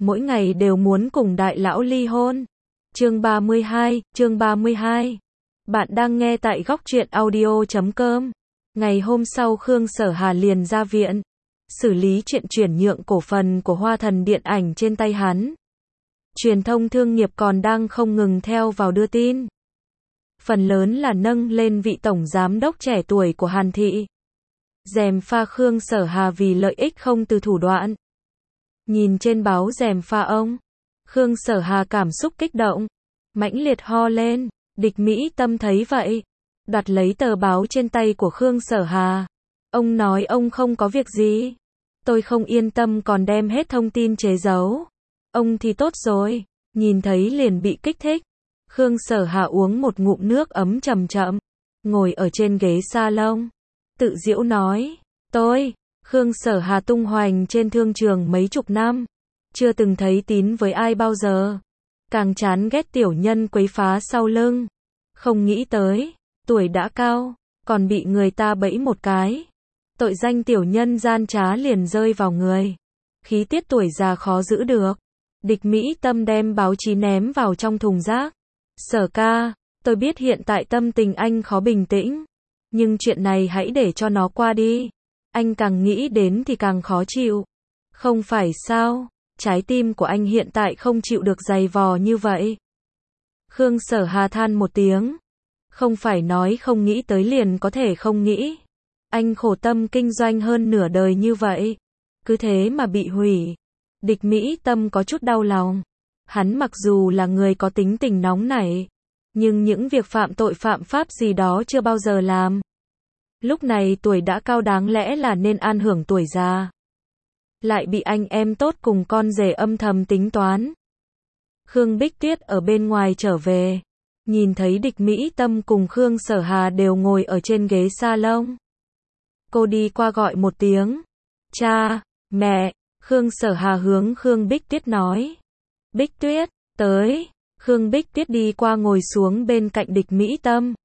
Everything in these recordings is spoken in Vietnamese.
mỗi ngày đều muốn cùng đại lão ly hôn. Chương 32. Bạn đang nghe tại góc truyện audio.com. Ngày hôm sau Khương Sở Hà liền ra viện, xử lý chuyện chuyển nhượng cổ phần của Hoa Thần Điện Ảnh trên tay hắn. Truyền thông thương nghiệp còn đang không ngừng theo vào đưa tin. Phần lớn là nâng lên vị tổng giám đốc trẻ tuổi của Hàn Thị. Gièm pha Khương Sở Hà vì lợi ích không từ thủ đoạn. Nhìn trên báo gièm pha ông, Khương Sở Hà cảm xúc kích động, mãnh liệt ho lên. Địch Mỹ Tâm thấy vậy, đoạt lấy tờ báo trên tay của Khương Sở Hà. Ông nói ông không có việc gì. Tôi không yên tâm còn đem hết thông tin chế giấu. Ông thì tốt rồi, nhìn thấy liền bị kích thích. Khương Sở Hà uống một ngụm nước ấm chậm chậm, ngồi ở trên ghế salon, tự giễu nói, Khương Sở Hà tung hoành trên thương trường mấy chục năm, chưa từng thấy tín với ai bao giờ. Càng chán ghét tiểu nhân quấy phá sau lưng. Không nghĩ tới, tuổi đã cao, còn bị người ta bẫy một cái. Tội danh tiểu nhân gian trá liền rơi vào người. Khí tiết tuổi già khó giữ được. Địch Mỹ Tâm đem báo chí ném vào trong thùng rác. Sở ca, tôi biết hiện tại tâm tình anh khó bình tĩnh. Nhưng chuyện này hãy để cho nó qua đi. Anh càng nghĩ đến thì càng khó chịu. Không phải sao, trái tim của anh hiện tại không chịu được dày vò như vậy. Khương Sở Hà than một tiếng. Không phải nói không nghĩ tới liền có thể không nghĩ. Anh khổ tâm kinh doanh hơn nửa đời như vậy. Cứ thế mà bị hủy. Địch Mỹ Tâm có chút đau lòng. Hắn mặc dù là người có tính tình nóng nảy, nhưng những việc phạm tội phạm pháp gì đó chưa bao giờ làm. Lúc này tuổi đã cao đáng lẽ là nên an hưởng tuổi già. Lại bị anh em tốt cùng con rể âm thầm tính toán. Khương Bích Tuyết ở bên ngoài trở về, nhìn thấy Địch Mỹ Tâm cùng Khương Sở Hà đều ngồi ở trên ghế salon. Cô đi qua gọi một tiếng. Cha, mẹ. Khương Sở Hà hướng Khương Bích Tuyết nói. Bích Tuyết, tới. Khương Bích Tuyết đi qua ngồi xuống bên cạnh Địch Mỹ Tâm.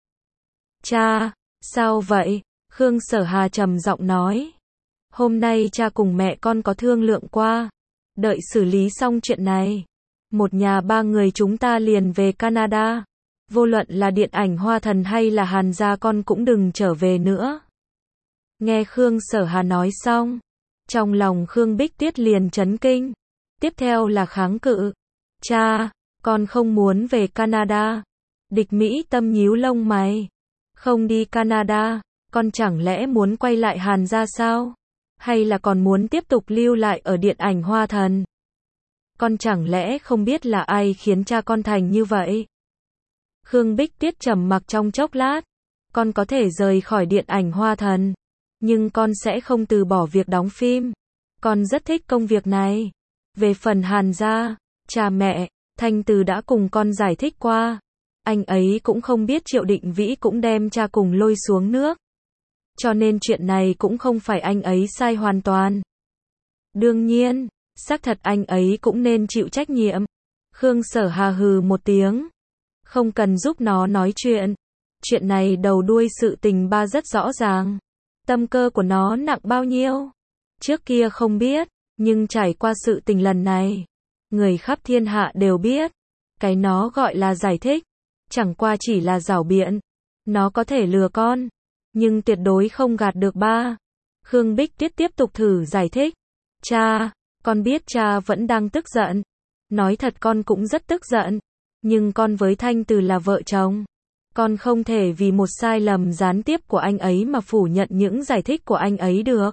Cha, sao vậy? Khương Sở Hà trầm giọng nói. Hôm nay cha cùng mẹ con có thương lượng qua. Đợi xử lý xong chuyện này, một nhà ba người chúng ta liền về Canada. Vô luận là điện ảnh Hoa Thần hay là Hàn gia con cũng đừng trở về nữa. Nghe Khương Sở Hà nói xong, trong lòng Khương Bích Tuyết liền chấn kinh. Tiếp theo là kháng cự. Cha, con không muốn về Canada. Địch Mỹ Tâm nhíu lông mày. Không đi Canada, con chẳng lẽ muốn quay lại Hàn gia sao? Hay là còn muốn tiếp tục lưu lại ở điện ảnh Hoa Thần? Con chẳng lẽ không biết là ai khiến cha con thành như vậy? Khương Bích Tuyết trầm mặc trong chốc lát. Con có thể rời khỏi điện ảnh Hoa Thần, nhưng con sẽ không từ bỏ việc đóng phim. Con rất thích công việc này. Về phần Hàn gia, cha mẹ, Thanh Từ đã cùng con giải thích qua. Anh ấy cũng không biết Triệu Định Vĩ cũng đem cha cùng lôi xuống nước. Cho nên chuyện này cũng không phải anh ấy sai hoàn toàn. Đương nhiên, xác thật anh ấy cũng nên chịu trách nhiệm. Khương Sở Hà hừ một tiếng. Không cần giúp nó nói chuyện. Chuyện này đầu đuôi sự tình ba rất rõ ràng. Tâm cơ của nó nặng bao nhiêu? Trước kia không biết, nhưng trải qua sự tình lần này, người khắp thiên hạ đều biết. Cái nó gọi là giải thích, chẳng qua chỉ là giảo biện. Nó có thể lừa con, nhưng tuyệt đối không gạt được ba. Khương Bích Tuyết tiếp tục thử giải thích. Cha, con biết cha vẫn đang tức giận. Nói thật con cũng rất tức giận. Nhưng con với Thanh Từ là vợ chồng. Con không thể vì một sai lầm gián tiếp của anh ấy mà phủ nhận những giải thích của anh ấy được.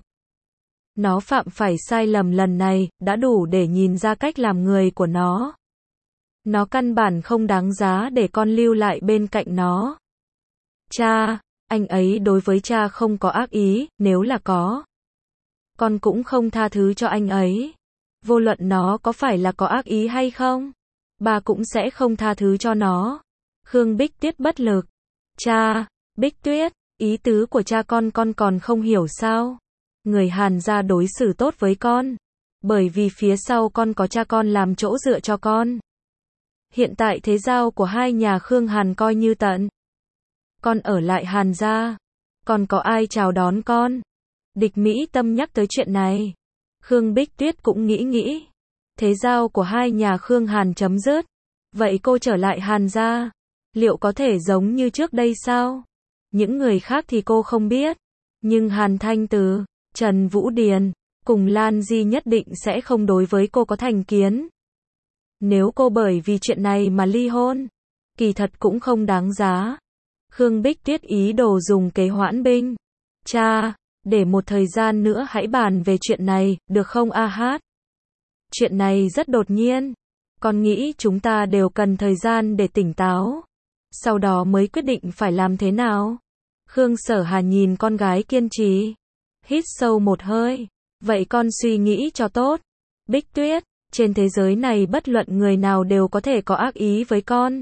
Nó phạm phải sai lầm lần này, đã đủ để nhìn ra cách làm người của nó. Nó căn bản không đáng giá để con lưu lại bên cạnh nó. Cha, anh ấy đối với cha không có ác ý, nếu là có, con cũng không tha thứ cho anh ấy. Vô luận nó có phải là có ác ý hay không, ba cũng sẽ không tha thứ cho nó. Khương Bích Tuyết bất lực. Cha, Bích Tuyết, ý tứ của cha con còn không hiểu sao? Người Hàn gia đối xử tốt với con, bởi vì phía sau con có cha con làm chỗ dựa cho con. Hiện tại thế giao của hai nhà Khương Hàn coi như tận. Con ở lại Hàn gia, còn có ai chào đón con? Địch Mỹ Tâm nhắc tới chuyện này. Khương Bích Tuyết cũng nghĩ. Thế giao của hai nhà Khương Hàn chấm dứt. Vậy cô trở lại Hàn gia, liệu có thể giống như trước đây sao? Những người khác thì cô không biết. Nhưng Hàn Thanh Từ, Trần Vũ Điền, cùng Lan Di nhất định sẽ không đối với cô có thành kiến. Nếu cô bởi vì chuyện này mà ly hôn, kỳ thật cũng không đáng giá. Khương Bích Tuyết ý đồ dùng kế hoãn binh. Cha, để một thời gian nữa hãy bàn về chuyện này, được không a hát? Chuyện này rất đột nhiên. Con nghĩ chúng ta đều cần thời gian để tỉnh táo. Sau đó mới quyết định phải làm thế nào. Khương Sở Hà nhìn con gái kiên trì. Hít sâu một hơi. Vậy con suy nghĩ cho tốt. Bích Tuyết, trên thế giới này bất luận người nào đều có thể có ác ý với con.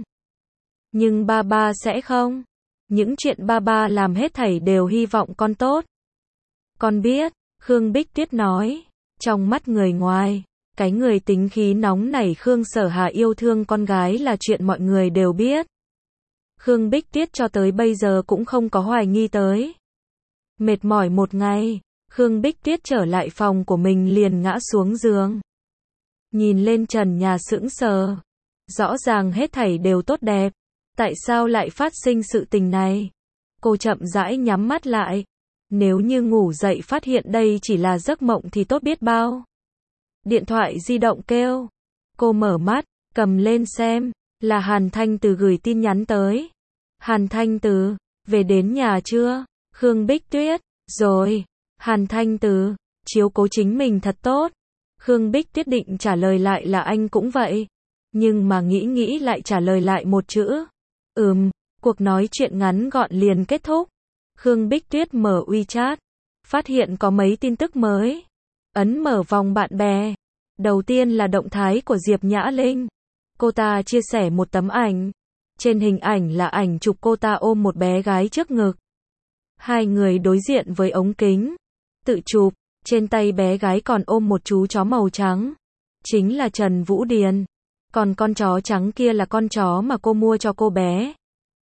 Nhưng ba sẽ không. Những chuyện ba làm hết thảy đều hy vọng con tốt. Con biết, Khương Bích Tuyết nói. Trong mắt người ngoài, cái người tính khí nóng nảy Khương Sở Hà yêu thương con gái là chuyện mọi người đều biết. Khương Bích Tuyết cho tới bây giờ cũng không có hoài nghi tới. Mệt mỏi một ngày, Khương Bích Tuyết trở lại phòng của mình liền ngã xuống giường. Nhìn lên trần nhà sững sờ. Rõ ràng hết thảy đều tốt đẹp. Tại sao lại phát sinh sự tình này? Cô chậm rãi nhắm mắt lại. Nếu như ngủ dậy phát hiện đây chỉ là giấc mộng thì tốt biết bao. Điện thoại di động kêu. Cô mở mắt, cầm lên xem. Là Hàn Thanh Từ gửi tin nhắn tới. Hàn Thanh Từ, về đến nhà chưa? Khương Bích Tuyết, rồi. Hàn Thanh Từ, chiếu cố chính mình thật tốt. Khương Bích Tuyết định trả lời lại là anh cũng vậy. Nhưng mà nghĩ lại trả lời lại một chữ. Cuộc nói chuyện ngắn gọn liền kết thúc. Khương Bích Tuyết mở WeChat. Phát hiện có mấy tin tức mới. Ấn mở vòng bạn bè. Đầu tiên là động thái của Diệp Nhã Linh. Cô ta chia sẻ một tấm ảnh. Trên hình ảnh là ảnh chụp cô ta ôm một bé gái trước ngực. Hai người đối diện với ống kính. Tự chụp, trên tay bé gái còn ôm một chú chó màu trắng. Chính là Trần Vũ Điền. Còn con chó trắng kia là con chó mà cô mua cho cô bé.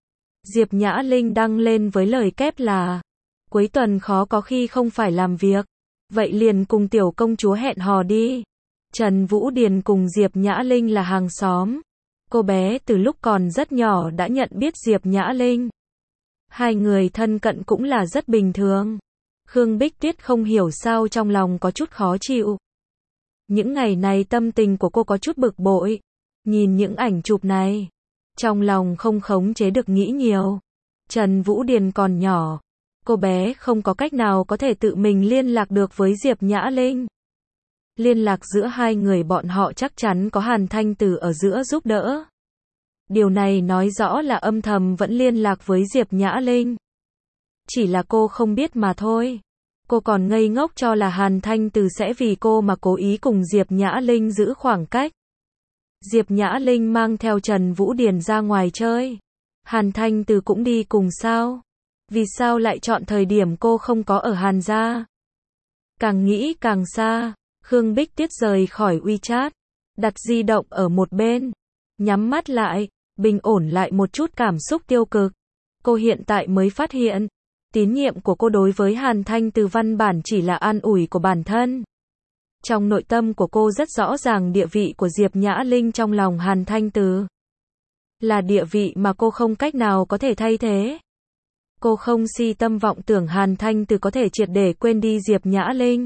Diệp Nhã Linh đăng lên với lời kép là cuối tuần khó có khi không phải làm việc. Vậy liền cùng tiểu công chúa hẹn hò đi. Trần Vũ Điền cùng Diệp Nhã Linh là hàng xóm. Cô bé từ lúc còn rất nhỏ đã nhận biết Diệp Nhã Linh. Hai người thân cận cũng là rất bình thường. Khương Bích Tuyết không hiểu sao trong lòng có chút khó chịu. Những ngày này tâm tình của cô có chút bực bội. Nhìn những ảnh chụp này, trong lòng không khống chế được nghĩ nhiều. Trần Vũ Điền còn nhỏ. Cô bé không có cách nào có thể tự mình liên lạc được với Diệp Nhã Linh. Liên lạc giữa hai người bọn họ chắc chắn có Hàn Thanh Từ ở giữa giúp đỡ. Điều này nói rõ là âm thầm vẫn liên lạc với Diệp Nhã Linh. Chỉ là cô không biết mà thôi. Cô còn ngây ngốc cho là Hàn Thanh Từ sẽ vì cô mà cố ý cùng Diệp Nhã Linh giữ khoảng cách. Diệp Nhã Linh mang theo Trần Vũ Điền ra ngoài chơi. Hàn Thanh Từ cũng đi cùng sao? Vì sao lại chọn thời điểm cô không có ở Hàn gia? Càng nghĩ càng xa, Khương Bích Tuyết rời khỏi WeChat, đặt di động ở một bên, nhắm mắt lại, bình ổn lại một chút cảm xúc tiêu cực. Cô hiện tại mới phát hiện, tín nhiệm của cô đối với Hàn Thanh Từ văn bản chỉ là an ủi của bản thân. Trong nội tâm của cô rất rõ ràng địa vị của Diệp Nhã Linh trong lòng Hàn Thanh Từ. Là địa vị mà cô không cách nào có thể thay thế. Cô không si tâm vọng tưởng Hàn Thanh Từ có thể triệt để quên đi Diệp Nhã Linh.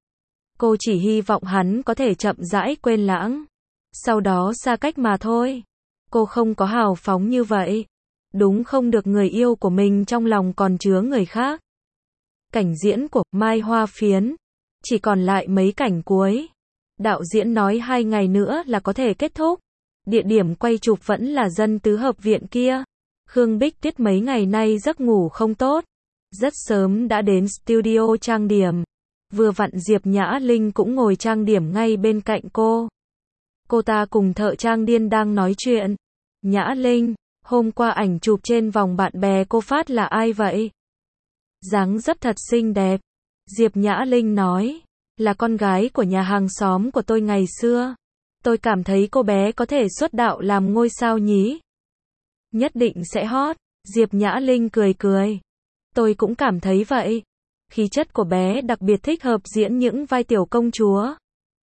Cô chỉ hy vọng hắn có thể chậm rãi quên lãng. Sau đó xa cách mà thôi. Cô không có hào phóng như vậy. Đúng không được người yêu của mình trong lòng còn chứa người khác. Cảnh diễn của Mai Hoa Phiến. Chỉ còn lại mấy cảnh cuối. Đạo diễn nói 2 ngày nữa là có thể kết thúc. Địa điểm quay chụp vẫn là Dân Tứ Hợp Viện kia. Khương Bích Tuyết mấy ngày nay giấc ngủ không tốt. Rất sớm đã đến studio trang điểm. Vừa vặn Diệp Nhã Linh cũng ngồi trang điểm ngay bên cạnh cô. Cô ta cùng thợ trang điên đang nói chuyện. Nhã Linh, hôm qua ảnh chụp trên vòng bạn bè cô phát là ai vậy? Dáng dấp thật xinh đẹp. Diệp Nhã Linh nói, là con gái của nhà hàng xóm của tôi ngày xưa. Tôi cảm thấy cô bé có thể xuất đạo làm ngôi sao nhí. Nhất định sẽ hot. Diệp Nhã Linh cười cười. Tôi cũng cảm thấy vậy. Khí chất của bé đặc biệt thích hợp diễn những vai tiểu công chúa.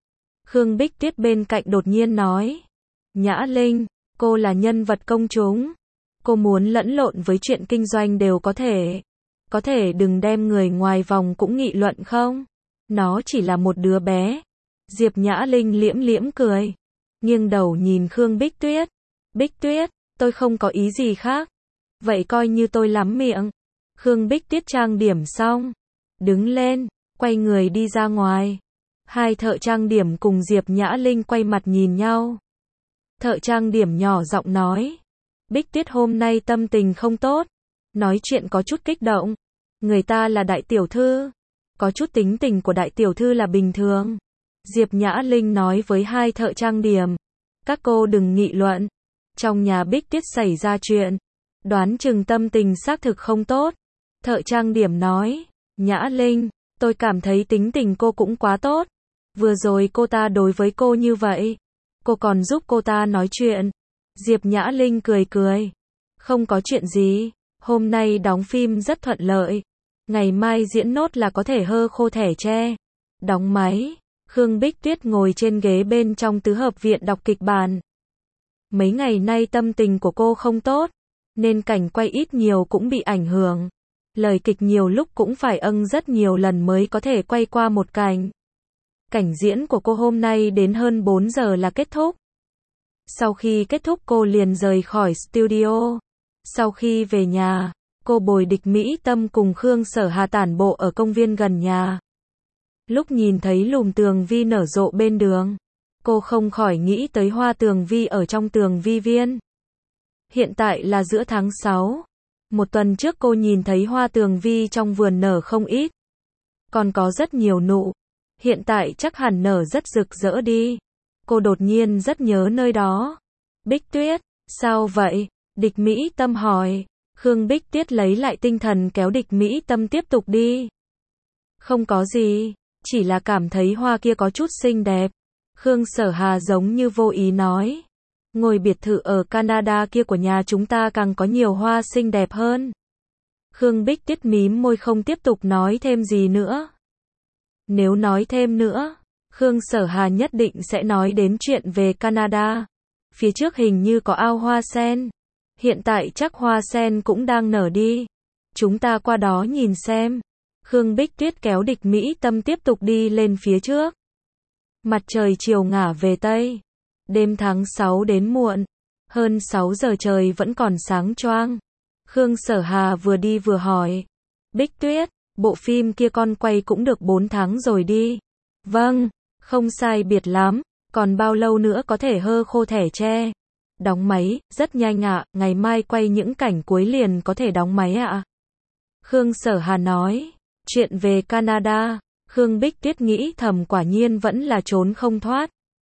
Khương Bích Tuyết bên cạnh đột nhiên nói. Nhã Linh, cô là nhân vật công chúng. Cô muốn lẫn lộn với chuyện kinh doanh đều có thể. Có thể đừng đem người ngoài vòng cũng nghị luận không? Nó chỉ là một đứa bé. Diệp Nhã Linh liễm liễm cười. Nghiêng đầu nhìn Khương Bích Tuyết. Bích Tuyết, tôi không có ý gì khác. Vậy coi như tôi lắm miệng. Khương Bích Tuyết trang điểm xong. Đứng lên, quay người đi ra ngoài. Hai thợ trang điểm cùng Diệp Nhã Linh quay mặt nhìn nhau. Thợ trang điểm nhỏ giọng nói. Bích Tuyết hôm nay tâm tình không tốt. Nói chuyện có chút kích động. Người ta là đại tiểu thư. Có chút tính tình của đại tiểu thư là bình thường. Diệp Nhã Linh nói với hai thợ trang điểm. Các cô đừng nghị luận. Trong nhà Bích Tuyết xảy ra chuyện. Đoán chừng tâm tình xác thực không tốt. Thợ trang điểm nói. Nhã Linh, tôi cảm thấy tính tình cô cũng quá tốt. Vừa rồi cô ta đối với cô như vậy. Cô còn giúp cô ta nói chuyện. Diệp Nhã Linh cười cười. Không có chuyện gì. Hôm nay đóng phim rất thuận lợi. Ngày mai diễn nốt là có thể hơ khô thẻ tre. Đóng máy. Khương Bích Tuyết ngồi trên ghế bên trong tứ hợp viện đọc kịch bản. Mấy ngày nay tâm tình của cô không tốt. Nên cảnh quay ít nhiều cũng bị ảnh hưởng. Lời kịch nhiều lúc cũng phải rất nhiều lần mới có thể quay qua một cảnh. Cảnh diễn của cô hôm nay đến hơn 4 giờ là kết thúc. Sau khi kết thúc cô liền rời khỏi studio. Sau khi về nhà, cô bồi Địch Mỹ Tâm cùng Khương Sở Hà tản bộ ở công viên gần nhà. Lúc nhìn thấy lùm tường vi nở rộ bên đường, cô không khỏi nghĩ tới hoa tường vi ở trong tường vi viên. Hiện tại là giữa tháng 6. Một tuần trước cô nhìn thấy hoa tường vi trong vườn nở không ít. Còn có rất nhiều nụ. Hiện tại chắc hẳn nở rất rực rỡ đi. Cô đột nhiên rất nhớ nơi đó. Bích Tuyết, sao vậy? Địch Mỹ Tâm hỏi. Khương Bích Tuyết lấy lại tinh thần kéo Địch Mỹ Tâm tiếp tục đi. Không có gì, chỉ là cảm thấy hoa kia có chút xinh đẹp. Khương Sở Hà giống như vô ý nói. Ngôi biệt thự ở Canada kia của nhà chúng ta càng có nhiều hoa xinh đẹp hơn. Khương Bích Tuyết mím môi không tiếp tục nói thêm gì nữa. Nếu nói thêm nữa, Khương Sở Hà nhất định sẽ nói đến chuyện về Canada. Phía trước hình như có ao hoa sen. Hiện tại chắc hoa sen cũng đang nở đi. Chúng ta qua đó nhìn xem. Khương Bích Tuyết kéo Địch Mỹ Tâm tiếp tục đi lên phía trước. Mặt trời chiều ngả về Tây. Đêm tháng 6 đến muộn. Hơn 6 giờ trời vẫn còn sáng choang. Khương Sở Hà vừa đi vừa hỏi. Bích Tuyết, bộ phim kia con quay cũng được 4 tháng rồi đi. Vâng, không sai biệt lắm. Còn bao lâu nữa có thể hơ khô thẻ tre? Đóng máy, rất nhanh ạ, ngày mai quay những cảnh cuối liền có thể đóng máy ạ. Khương Sở Hà nói. Chuyện về Canada, Khương Bích Tuyết nghĩ thầm quả nhiên vẫn là trốn không thoát.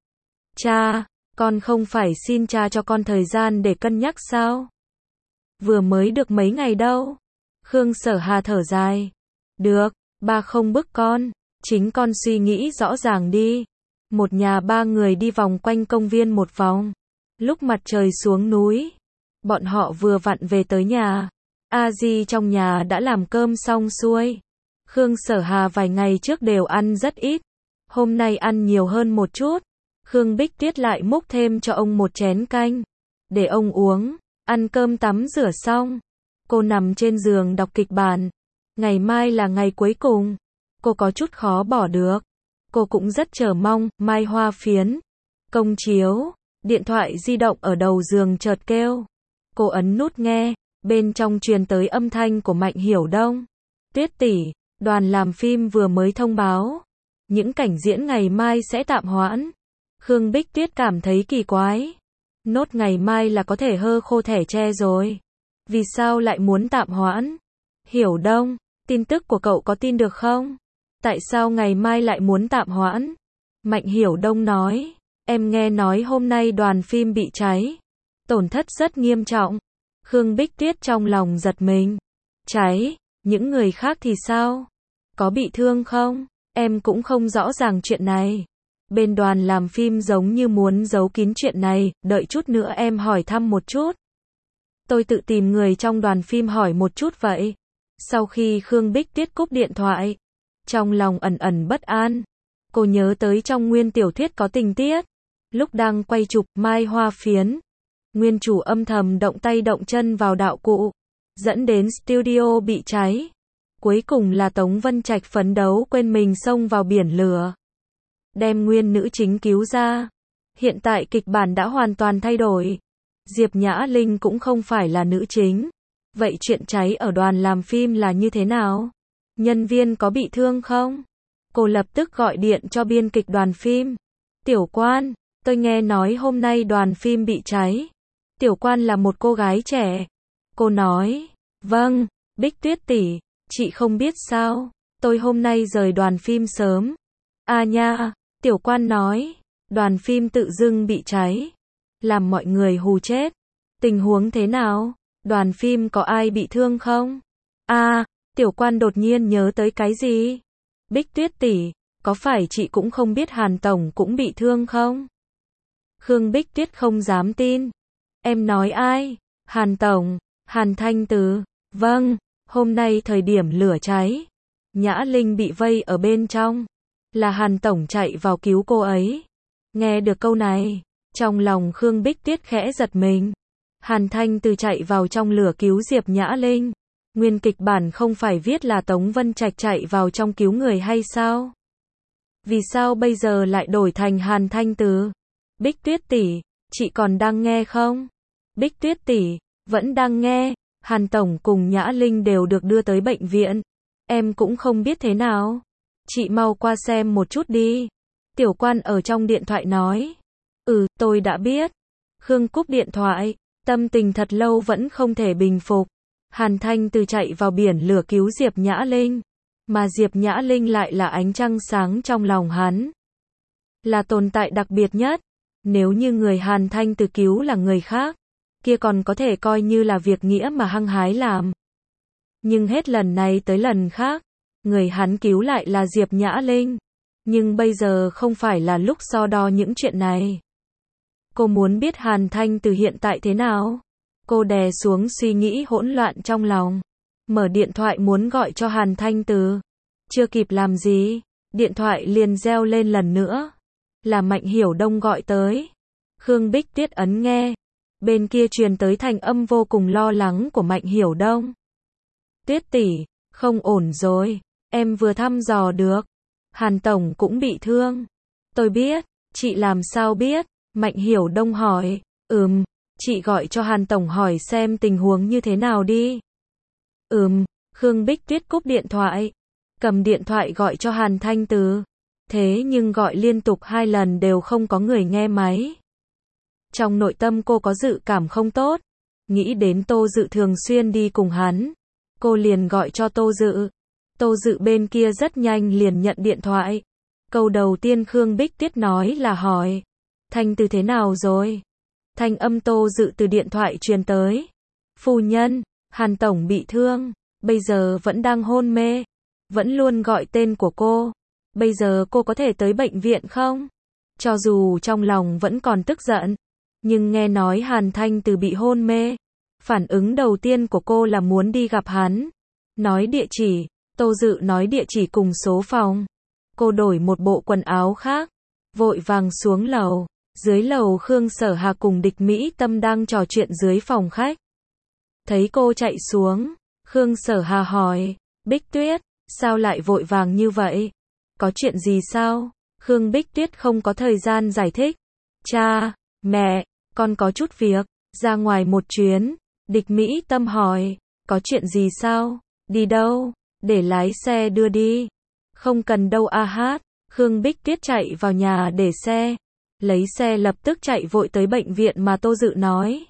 Cha, con không phải xin cha cho con thời gian để cân nhắc sao? Vừa mới được mấy ngày đâu. Khương Sở Hà thở dài. Được, ba không bức con, chính con suy nghĩ rõ ràng đi. Một nhà ba người đi vòng quanh công viên một vòng. Lúc mặt trời xuống núi, bọn họ vừa vặn về tới nhà. A Di trong nhà đã làm cơm xong xuôi. Khương Sở Hà vài ngày trước đều ăn rất ít. Hôm nay ăn nhiều hơn một chút. Khương Bích Tuyết lại múc thêm cho ông một chén canh. Để ông uống. Ăn cơm tắm rửa xong. Cô nằm trên giường đọc kịch bản. Ngày mai là ngày cuối cùng. Cô có chút khó bỏ được. Cô cũng rất chờ mong. Mai hoa phiến. Công chiếu. Điện thoại di động ở đầu giường chợt kêu. Cô ấn nút nghe. Bên trong truyền tới âm thanh của Mạnh Hiểu Đông. Tuyết tỷ, đoàn làm phim vừa mới thông báo. Những cảnh diễn ngày mai sẽ tạm hoãn. Khương Bích Tuyết cảm thấy kỳ quái. Nốt ngày mai là có thể hơ khô thẻ tre rồi. Vì sao lại muốn tạm hoãn? Hiểu Đông, tin tức của cậu có tin được không? Tại sao ngày mai lại muốn tạm hoãn? Mạnh Hiểu Đông nói. Em nghe nói hôm nay đoàn phim bị cháy. Tổn thất rất nghiêm trọng. Khương Bích Tuyết trong lòng giật mình. Cháy, những người khác thì sao? Có bị thương không? Em cũng không rõ ràng chuyện này. Bên đoàn làm phim giống như muốn giấu kín chuyện này, đợi chút nữa em hỏi thăm một chút. Tôi tự tìm người trong đoàn phim hỏi một chút vậy. Sau khi Khương Bích Tuyết cúp điện thoại, trong lòng ẩn ẩn bất an. Cô nhớ tới trong nguyên tiểu thuyết có tình tiết. Lúc đang quay chụp Mai Hoa Phiến, nguyên chủ âm thầm động tay động chân vào đạo cụ, dẫn đến studio bị cháy. Cuối cùng là Tống Vân Trạch phấn đấu quên mình xông vào biển lửa, đem nguyên nữ chính cứu ra. Hiện tại kịch bản đã hoàn toàn thay đổi. Diệp Nhã Linh cũng không phải là nữ chính. Vậy chuyện cháy ở đoàn làm phim là như thế nào? Nhân viên có bị thương không? Cô lập tức gọi điện cho biên kịch đoàn phim. Tiểu Quan, tôi nghe nói hôm nay đoàn phim bị cháy. Tiểu Quan là một cô gái trẻ. Cô nói, vâng, Bích Tuyết tỷ, chị không biết sao, tôi hôm nay rời đoàn phim sớm. À nha, Tiểu Quan nói, đoàn phim tự dưng bị cháy, làm mọi người hù chết. Tình huống thế nào? Đoàn phim có ai bị thương không? À, Tiểu Quan đột nhiên nhớ tới cái gì? Bích Tuyết tỷ, có phải chị cũng không biết Hàn Tổng cũng bị thương không? Khương Bích Tuyết không dám tin. Em nói ai? Hàn Tổng, Hàn Thanh Từ. Vâng, hôm nay thời điểm lửa cháy, Nhã Linh bị vây ở bên trong, là Hàn Tổng chạy vào cứu cô ấy. Nghe được câu này, trong lòng Khương Bích Tuyết khẽ giật mình. Hàn Thanh Từ chạy vào trong lửa cứu Diệp Nhã Linh. Nguyên kịch bản không phải viết là Tống Vân Trạch chạy vào trong cứu người hay sao? Vì sao bây giờ lại đổi thành Hàn Thanh Từ? Bích Tuyết tỷ, chị còn đang nghe không? Bích Tuyết tỷ, vẫn đang nghe. Hàn Tổng cùng Nhã Linh đều được đưa tới bệnh viện. Em cũng không biết thế nào. Chị mau qua xem một chút đi. Tiểu Quan ở trong điện thoại nói. Tôi đã biết. Khương cúp điện thoại. Tâm tình thật lâu vẫn không thể bình phục. Hàn Thanh Từ chạy vào biển lửa cứu Diệp Nhã Linh. Mà Diệp Nhã Linh lại là ánh trăng sáng trong lòng hắn. Là tồn tại đặc biệt nhất. Nếu như người Hàn Thanh Từ cứu là người khác, kia còn có thể coi như là việc nghĩa mà hăng hái làm. Nhưng hết lần này tới lần khác, người hắn cứu lại là Diệp Nhã Linh. Nhưng bây giờ không phải là lúc so đo những chuyện này. Cô muốn biết Hàn Thanh Từ hiện tại thế nào? Cô đè xuống suy nghĩ hỗn loạn trong lòng. Mở điện thoại muốn gọi cho Hàn Thanh Từ. Chưa kịp làm gì, điện thoại liền reo lên lần nữa. Là Mạnh Hiểu Đông gọi tới. Khương Bích Tuyết ấn nghe. Bên kia truyền tới thành âm vô cùng lo lắng của Mạnh Hiểu Đông. Tuyết tỷ, không ổn rồi, em vừa thăm dò được. Hàn Tổng cũng bị thương. Tôi biết, chị làm sao biết? Mạnh Hiểu Đông hỏi. Chị gọi cho Hàn Tổng hỏi xem tình huống như thế nào đi. Khương Bích Tuyết cúp điện thoại. Cầm điện thoại gọi cho Hàn Thanh Từ. Thế nhưng gọi liên tục 2 lần đều không có người nghe máy. Trong nội tâm cô có dự cảm không tốt. Nghĩ đến Tô Dự thường xuyên đi cùng hắn. Cô liền gọi cho Tô Dự. Tô Dự bên kia rất nhanh liền nhận điện thoại. Câu đầu tiên Khương Bích Tuyết nói là hỏi. Thanh Từ thế nào rồi? Thanh âm Tô Dự từ điện thoại truyền tới. Phu nhân, Hàn Tổng bị thương. Bây giờ vẫn đang hôn mê. Vẫn luôn gọi tên của cô. Bây giờ cô có thể tới bệnh viện không? Cho dù trong lòng vẫn còn tức giận. Nhưng nghe nói Hàn Thanh Từ bị hôn mê. Phản ứng đầu tiên của cô là muốn đi gặp hắn. Nói địa chỉ. Tô Dự nói địa chỉ cùng số phòng. Cô đổi một bộ quần áo khác. Vội vàng xuống lầu. Dưới lầu Khương Sở Hà cùng Địch Mỹ Tâm đang trò chuyện dưới phòng khách. Thấy cô chạy xuống. Khương Sở Hà hỏi. Bích Tuyết, sao lại vội vàng như vậy? Có chuyện gì sao? Khương Bích Tuyết không có thời gian giải thích. Cha, mẹ, con có chút việc, ra ngoài một chuyến. Địch Mỹ Tâm hỏi. Có chuyện gì sao? Đi đâu? Để lái xe đưa đi. Không cần đâu a hát. Khương Bích Tuyết chạy vào nhà để xe. Lấy xe lập tức chạy vội tới bệnh viện mà Tô Dự nói.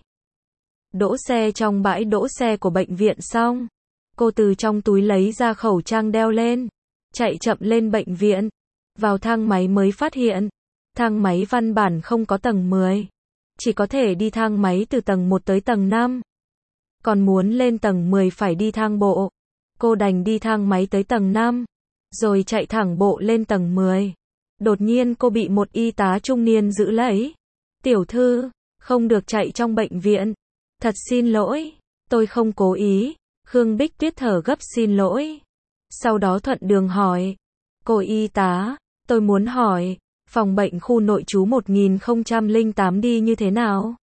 Đỗ xe trong bãi đỗ xe của bệnh viện xong. Cô từ trong túi lấy ra khẩu trang đeo lên. Chạy chậm lên bệnh viện. Vào thang máy mới phát hiện. Thang máy văn bản không có tầng 10. Chỉ có thể đi thang máy từ tầng 1 tới tầng 5. Còn muốn lên tầng 10 phải đi thang bộ. Cô đành đi thang máy tới tầng 5. Rồi chạy thẳng bộ lên tầng 10. Đột nhiên cô bị một y tá trung niên giữ lấy. Tiểu thư, không được chạy trong bệnh viện. Thật xin lỗi, tôi không cố ý. Khương Bích Tuyết thở gấp xin lỗi. Sau đó thuận đường hỏi. Cô y tá, Tôi muốn hỏi, phòng bệnh khu nội trú 1008 đi như thế nào?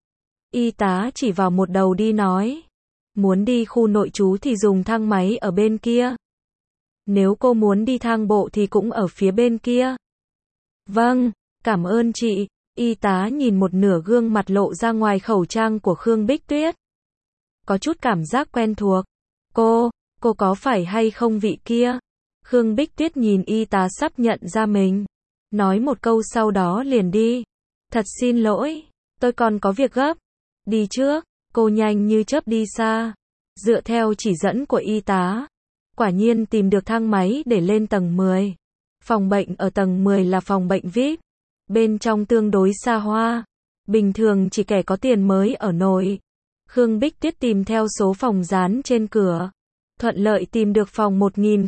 Y tá chỉ vào một đầu đi nói. Muốn đi khu nội trú thì dùng thang máy ở bên kia. Nếu cô muốn đi thang bộ thì cũng ở phía bên kia. Vâng, cảm ơn chị. Y tá nhìn một nửa gương mặt lộ ra ngoài khẩu trang của Khương Bích Tuyết. Có chút cảm giác quen thuộc. Cô có phải hay không vị kia? Khương Bích Tuyết nhìn y tá sắp nhận ra mình. Nói một câu sau đó liền đi. Thật xin lỗi, tôi còn có việc gấp. Đi trước, cô nhanh như chớp đi xa. Dựa theo chỉ dẫn của y tá, quả nhiên tìm được thang máy để lên tầng 10. Phòng bệnh ở tầng 10 là phòng bệnh VIP. Bên trong tương đối xa hoa. Bình thường chỉ kẻ có tiền mới ở nổi. Khương Bích Tuyết tìm theo số phòng dán trên cửa. Thuận lợi tìm được phòng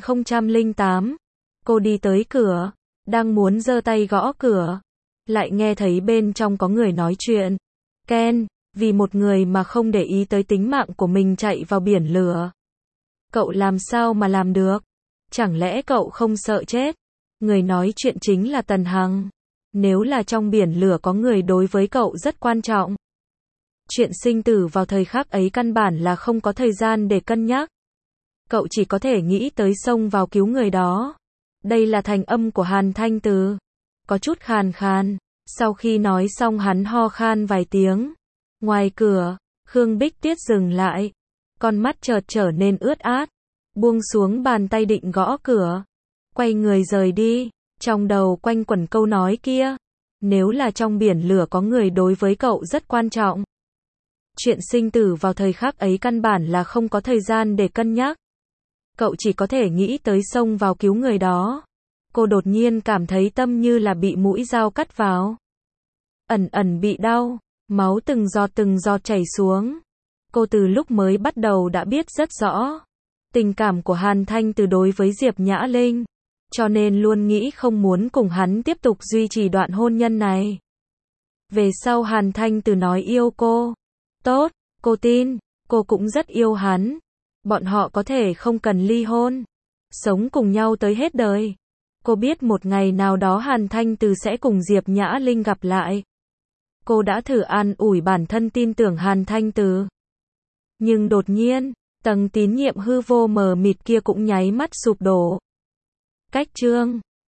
1008. Cô đi tới cửa, đang muốn giơ tay gõ cửa. Lại nghe thấy bên trong có người nói chuyện. Ken, vì một người mà không để ý tới tính mạng của mình chạy vào biển lửa. Cậu làm sao mà làm được? Chẳng lẽ cậu không sợ chết? Người nói chuyện chính là Tần Hằng. Nếu là trong biển lửa có người đối với cậu rất quan trọng. Chuyện sinh tử vào thời khắc ấy căn bản là không có thời gian để cân nhắc. Cậu chỉ có thể nghĩ tới xông vào cứu người đó. Đây là thành âm của Hàn Thanh Từ. Có chút khàn khàn. Sau khi nói xong hắn ho khan vài tiếng. Ngoài cửa, Khương Bích Tuyết dừng lại. Con mắt chợt trở nên ướt át. Buông xuống bàn tay định gõ cửa. Quay người rời đi. Trong đầu quanh quẩn câu nói kia. Nếu là trong biển lửa có người đối với cậu rất quan trọng. Chuyện sinh tử vào thời khắc ấy căn bản là không có thời gian để cân nhắc. Cậu chỉ có thể nghĩ tới xông vào cứu người đó. Cô đột nhiên cảm thấy tâm như là bị mũi dao cắt vào. Ẩn ẩn bị đau, máu từng giọt chảy xuống. Cô từ lúc mới bắt đầu đã biết rất rõ tình cảm của Hàn Thanh Từ đối với Diệp Nhã Linh, cho nên luôn nghĩ không muốn cùng hắn tiếp tục duy trì đoạn hôn nhân này. Về sau Hàn Thanh Từ nói yêu cô. Tốt, cô tin, cô cũng rất yêu hắn. Bọn họ có thể không cần ly hôn, sống cùng nhau tới hết đời. Cô biết một ngày nào đó Hàn Thanh Từ sẽ cùng Diệp Nhã Linh gặp lại. Cô đã thử an ủi bản thân tin tưởng Hàn Thanh Từ. Nhưng đột nhiên, tầng tín nhiệm hư vô mờ mịt kia cũng nháy mắt sụp đổ. Cách chương